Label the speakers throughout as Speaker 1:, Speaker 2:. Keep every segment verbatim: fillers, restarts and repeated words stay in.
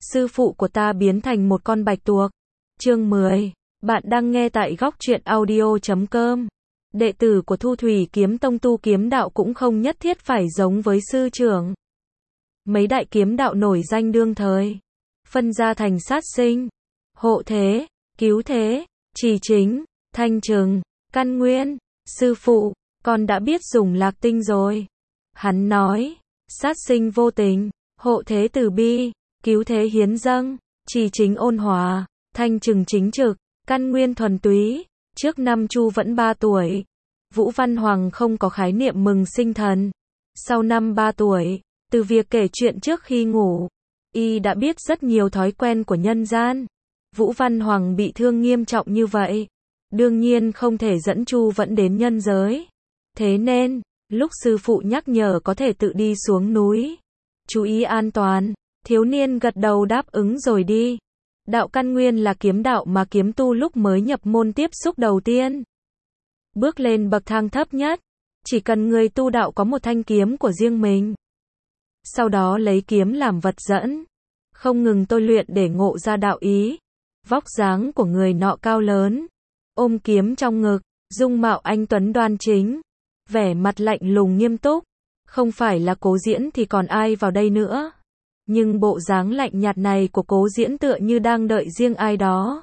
Speaker 1: sư phụ của ta biến thành một con bạch tuộc. Chương mười. Bạn đang nghe tại góc truyện audio chấm com. Đệ tử của Thu Thủy Kiếm Tông tu kiếm đạo cũng không nhất thiết phải giống với sư trưởng. Mấy đại kiếm đạo nổi danh đương thời, phân ra thành sát sinh, hộ thế, cứu thế, trì chính, thanh trừng, căn nguyên. Sư phụ, con đã biết dùng lạc tinh rồi. Hắn nói, sát sinh vô tình, hộ thế từ bi, cứu thế hiến dâng, trì chính ôn hòa, thanh trừng chính trực, căn nguyên thuần túy. Trước năm Chu vẫn ba tuổi, Vũ Văn Hoàng không có khái niệm mừng sinh thần. Sau năm ba tuổi, từ việc kể chuyện trước khi ngủ, y đã biết rất nhiều thói quen của nhân gian. Vũ Văn Hoàng bị thương nghiêm trọng như vậy, đương nhiên không thể dẫn Chu vẫn đến nhân giới. Thế nên, lúc sư phụ nhắc nhở có thể tự đi xuống núi, chú ý an toàn, thiếu niên gật đầu đáp ứng rồi đi. Đạo căn nguyên là kiếm đạo mà kiếm tu lúc mới nhập môn tiếp xúc đầu tiên. Bước lên bậc thang thấp nhất, chỉ cần người tu đạo có một thanh kiếm của riêng mình. Sau đó lấy kiếm làm vật dẫn, không ngừng tôi luyện để ngộ ra đạo ý. Vóc dáng của người nọ cao lớn, ôm kiếm trong ngực, dung mạo anh tuấn đoan chính, vẻ mặt lạnh lùng nghiêm túc. Không phải là Cố Diễn thì còn ai vào đây nữa. Nhưng bộ dáng lạnh nhạt này của Cố Diễn tựa như đang đợi riêng ai đó.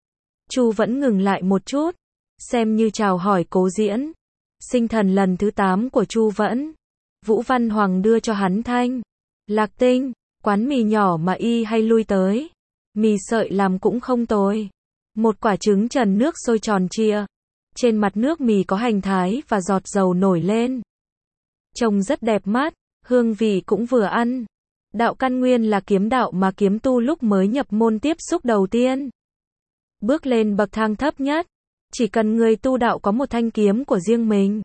Speaker 1: Chu vẫn ngừng lại một chút, xem như chào hỏi Cố Diễn. Sinh thần lần thứ tám của Chu vẫn, Vũ Văn Hoàng đưa cho hắn thanh lạc tinh, quán mì nhỏ mà y hay lui tới. Mì sợi làm cũng không tồi. Một quả trứng trần nước sôi tròn trịa. Trên mặt nước mì có hành thái và giọt dầu nổi lên. Trông rất đẹp mắt, hương vị cũng vừa ăn. Đạo căn nguyên là kiếm đạo mà kiếm tu lúc mới nhập môn tiếp xúc đầu tiên. Bước lên bậc thang thấp nhất, chỉ cần người tu đạo có một thanh kiếm của riêng mình.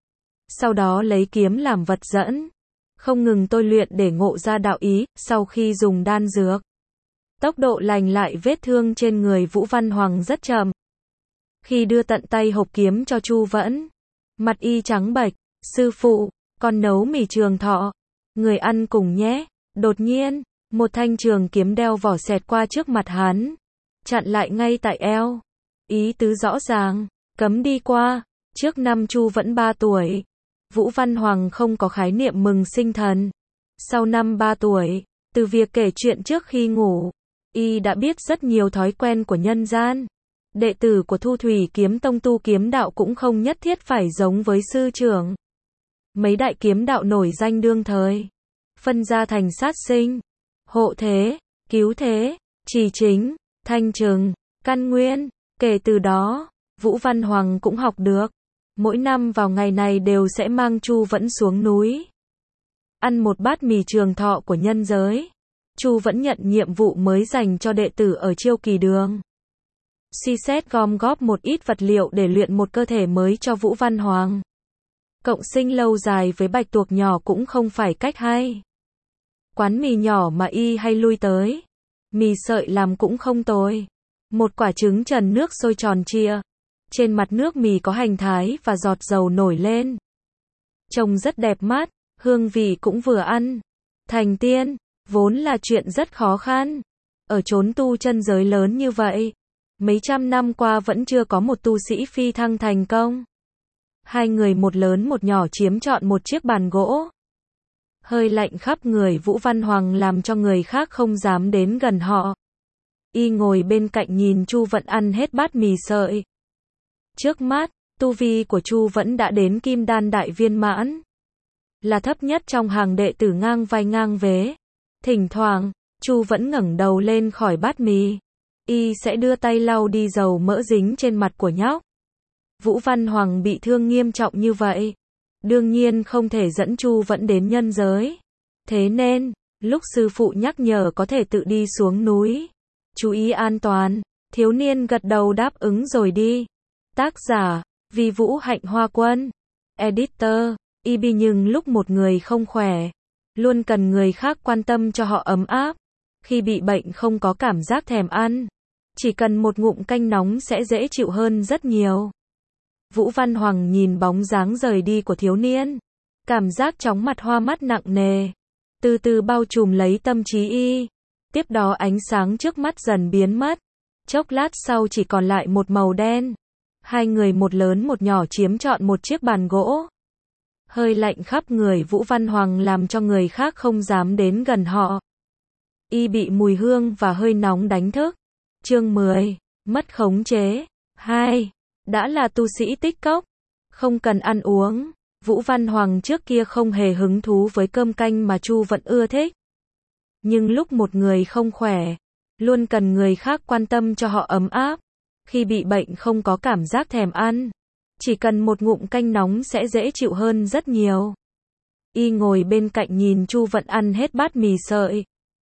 Speaker 1: Sau đó lấy kiếm làm vật dẫn, không ngừng tôi luyện để ngộ ra đạo ý. Sau khi dùng đan dược, tốc độ lành lại vết thương trên người Vũ Văn Hoàng rất chậm. Khi đưa tận tay hộp kiếm cho Chu vẫn, mặt y trắng bệch. Sư phụ, con nấu mì trường thọ, người ăn cùng nhé. Đột nhiên, một thanh trường kiếm đeo vỏ xẹt qua trước mặt hắn, chặn lại ngay tại eo. Ý tứ rõ ràng, cấm đi qua. Trước năm Chu vẫn ba tuổi, Vũ Văn Hoàng không có khái niệm mừng sinh thần. Sau năm ba tuổi, từ việc kể chuyện trước khi ngủ, y đã biết rất nhiều thói quen của nhân gian. Đệ tử của Thu Thủy Kiếm Tông tu kiếm đạo cũng không nhất thiết phải giống với sư trưởng. Mấy đại kiếm đạo nổi danh đương thời, phân ra thành sát sinh, hộ thế, cứu thế, trì chính, thanh trừng, căn nguyên. Kể từ đó, Vũ Văn Hoàng cũng học được. Mỗi năm vào ngày này đều sẽ mang Chu vẫn xuống núi, ăn một bát mì trường thọ của nhân giới. Chu vẫn nhận nhiệm vụ mới dành cho đệ tử ở Chiêu Kỳ Đường. Suy xét gom góp một ít vật liệu để luyện một cơ thể mới cho Vũ Văn Hoàng. Cộng sinh lâu dài với bạch tuộc nhỏ cũng không phải cách hay. Quán mì nhỏ mà y hay lui tới, mì sợi làm cũng không tồi. Một quả trứng trần nước sôi tròn trịa. Trên mặt nước mì có hành thái và giọt dầu nổi lên. Trông rất đẹp mắt, hương vị cũng vừa ăn. Thành tiên, vốn là chuyện rất khó khăn. Ở chốn tu chân giới lớn như vậy, mấy trăm năm qua vẫn chưa có một tu sĩ phi thăng thành công. Hai người một lớn một nhỏ chiếm trọn một chiếc bàn gỗ. Hơi lạnh khắp người Vũ Văn Hoàng làm cho người khác không dám đến gần họ. Y ngồi bên cạnh nhìn Chu vẫn ăn hết bát mì sợi. Trước mắt, tu vi của Chu vẫn đã đến kim đan đại viên mãn, là thấp nhất trong hàng đệ tử ngang vai ngang vế. Thỉnh thoảng, Chu vẫn ngẩng đầu lên khỏi bát mì, y sẽ đưa tay lau đi dầu mỡ dính trên mặt của nhóc. Vũ Văn Hoàng bị thương nghiêm trọng như vậy, đương nhiên không thể dẫn Chu vẫn đến nhân giới. Thế nên, lúc sư phụ nhắc nhở có thể tự đi xuống núi, chú ý an toàn, thiếu niên gật đầu đáp ứng rồi đi. Tác giả, Vi Vũ Hạnh Hoa Quân. Editor, i bê. Nhưng lúc một người không khỏe, luôn cần người khác quan tâm cho họ ấm áp. Khi bị bệnh không có cảm giác thèm ăn, chỉ cần một ngụm canh nóng sẽ dễ chịu hơn rất nhiều. Vũ Văn Hoàng nhìn bóng dáng rời đi của thiếu niên, cảm giác chóng mặt hoa mắt nặng nề, từ từ bao trùm lấy tâm trí y. Tiếp đó ánh sáng trước mắt dần biến mất. Chốc lát sau chỉ còn lại một màu đen. Hai người một lớn một nhỏ chiếm trọn một chiếc bàn gỗ. Hơi lạnh khắp người Vũ Văn Hoàng làm cho người khác không dám đến gần họ. Y bị mùi hương và hơi nóng đánh thức. Chương mười. Mất khống chế. hai. Đã là tu sĩ tích cốc, không cần ăn uống. Vũ Văn Hoàng trước kia không hề hứng thú với cơm canh mà Chu Vận ưa thích. Nhưng lúc một người không khỏe, luôn cần người khác quan tâm cho họ ấm áp. Khi bị bệnh không có cảm giác thèm ăn, chỉ cần một ngụm canh nóng sẽ dễ chịu hơn rất nhiều. Y ngồi bên cạnh nhìn Chu Vận ăn hết bát mì sợi.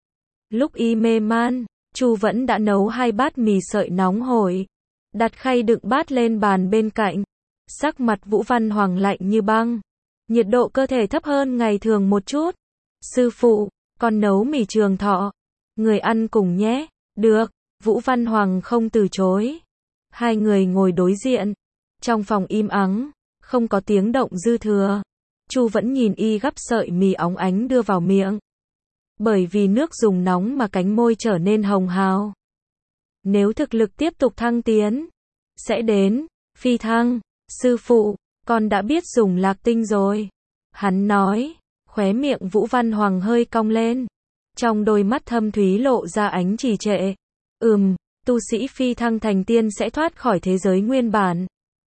Speaker 1: Lúc y mê man, Chu Vận đã nấu hai bát mì sợi nóng hổi, đặt khay đựng bát lên bàn bên cạnh. Sắc mặt Vũ Văn Hoàng lạnh như băng, nhiệt độ cơ thể thấp hơn ngày thường một chút. Sư phụ, con nấu mì trường thọ, người ăn cùng nhé. Được, Vũ Văn Hoàng không từ chối. Hai người ngồi đối diện, trong phòng im ắng, không có tiếng động dư thừa. Chu vẫn nhìn y gắp sợi mì óng ánh đưa vào miệng. Bởi vì nước dùng nóng mà cánh môi trở nên hồng hào. Nếu thực lực tiếp tục thăng tiến, sẽ đến phi thăng. Sư phụ, con đã biết dùng lạc tinh rồi. Hắn nói, khóe miệng Vũ Văn Hoàng hơi cong lên. Trong đôi mắt thâm thúy lộ ra ánh trì trệ. Ừm, tu sĩ phi thăng thành tiên sẽ thoát khỏi thế giới nguyên bản,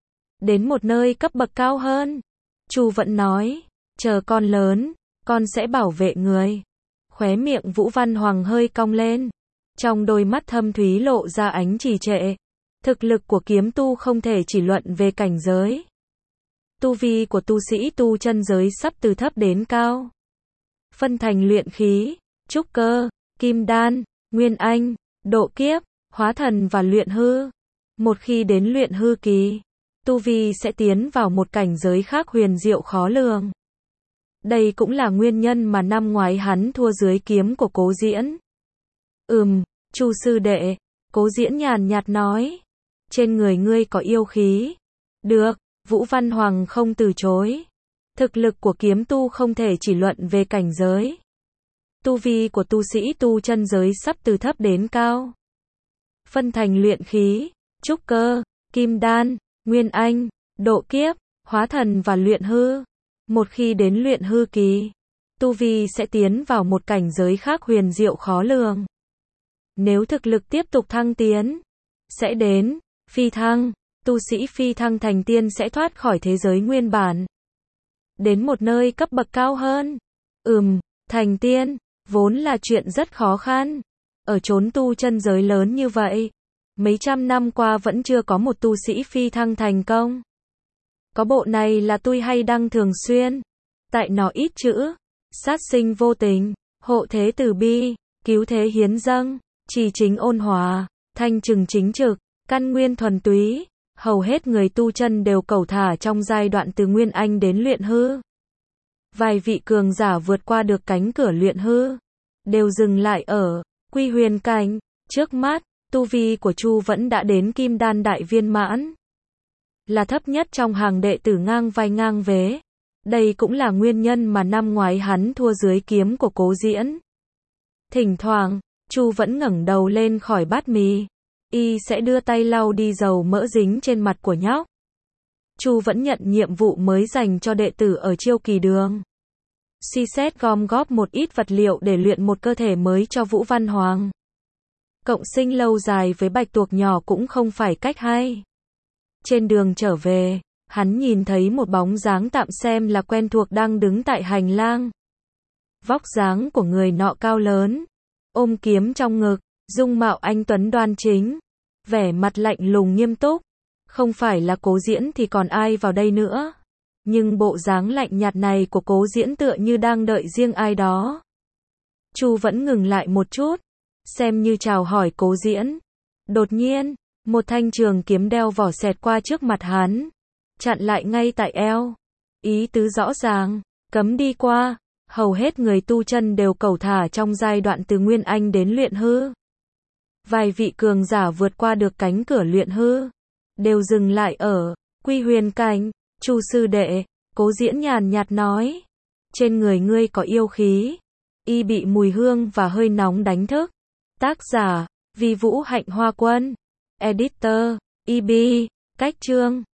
Speaker 1: đến một nơi cấp bậc cao hơn. Chu vẫn nói, chờ con lớn, con sẽ bảo vệ người. Khóe miệng Vũ Văn Hoàng hơi cong lên. Trong đôi mắt thâm thúy lộ ra ánh trì trệ. Thực lực của kiếm tu không thể chỉ luận về cảnh giới. Tu vi của tu sĩ tu chân giới sắp từ thấp đến cao. Phân thành luyện khí, trúc cơ, kim đan, nguyên anh, độ kiếp, hóa thần và luyện hư. Một khi đến luyện hư kỳ, tu vi sẽ tiến vào một cảnh giới khác huyền diệu khó lường. Đây cũng là nguyên nhân mà năm ngoái hắn thua dưới kiếm của Cố Diễn. Ừm, Chu sư đệ, Cố Diễn nhàn nhạt nói. Trên người ngươi có yêu khí. Được, Vũ Văn Hoàng không từ chối. Thực lực của kiếm tu không thể chỉ luận về cảnh giới. Tu vi của tu sĩ tu chân giới sắp từ thấp đến cao. Phân thành luyện khí, trúc cơ, kim đan, nguyên anh, độ kiếp, hóa thần và luyện hư. Một khi đến luyện hư kỳ, tu vi sẽ tiến vào một cảnh giới khác huyền diệu khó lường. Nếu thực lực tiếp tục thăng tiến, sẽ đến phi thăng. Tu sĩ phi thăng thành tiên sẽ thoát khỏi thế giới nguyên bản, đến một nơi cấp bậc cao hơn. Ừm, thành tiên, vốn là chuyện rất khó khăn. Ở chốn tu chân giới lớn như vậy, mấy trăm năm qua vẫn chưa có một tu sĩ phi thăng thành công. Có bộ này là tôi hay đăng thường xuyên. Tại nó ít chữ, sát sinh vô tình, hộ thế từ bi, cứu thế hiến dâng, trì chính ôn hòa, thanh trừng chính trực, căn nguyên thuần túy. Hầu hết người tu chân đều cẩu thả trong giai đoạn từ nguyên anh đến luyện hư. Vài vị cường giả vượt qua được cánh cửa luyện hư, đều dừng lại ở quy huyền cảnh. Trước mắt, tu vi của Chu vẫn đã đến kim đan đại viên mãn, là thấp nhất trong hàng đệ tử ngang vai ngang vế. Đây cũng là nguyên nhân mà năm ngoái hắn thua dưới kiếm của Cố Diễn. Thỉnh thoảng, Chu vẫn ngẩng đầu lên khỏi bát mì. Y sẽ đưa tay lau đi dầu mỡ dính trên mặt của nhóc. Chu vẫn nhận nhiệm vụ mới dành cho đệ tử ở Chiêu Kỳ Đường. Suy xét gom góp một ít vật liệu để luyện một cơ thể mới cho Vũ Văn Hoàng. Cộng sinh lâu dài với bạch tuộc nhỏ cũng không phải cách hay. Trên đường trở về, hắn nhìn thấy một bóng dáng tạm xem là quen thuộc đang đứng tại hành lang. Vóc dáng của người nọ cao lớn, ôm kiếm trong ngực, dung mạo anh tuấn đoan chính, vẻ mặt lạnh lùng nghiêm túc. Không phải là Cố Diễn thì còn ai vào đây nữa. Nhưng bộ dáng lạnh nhạt này của Cố Diễn tựa như đang đợi riêng ai đó. Chu vẫn ngừng lại một chút, xem như chào hỏi Cố Diễn. Đột nhiên, một thanh trường kiếm đeo vỏ xẹt qua trước mặt hắn, chặn lại ngay tại eo. Ý tứ rõ ràng, cấm đi qua. Hầu hết người tu chân đều cẩu thả trong giai đoạn từ nguyên anh đến luyện hư. Vài vị cường giả vượt qua được cánh cửa luyện hư, đều dừng lại ở quy huyền cảnh. Chu sư đệ, Cố Diễn nhàn nhạt nói, trên người ngươi có yêu khí. Y bị mùi hương và hơi nóng đánh thức. Tác giả, Vi Vũ Hạnh Hoa Quân. Editor, i bê. Cách chương.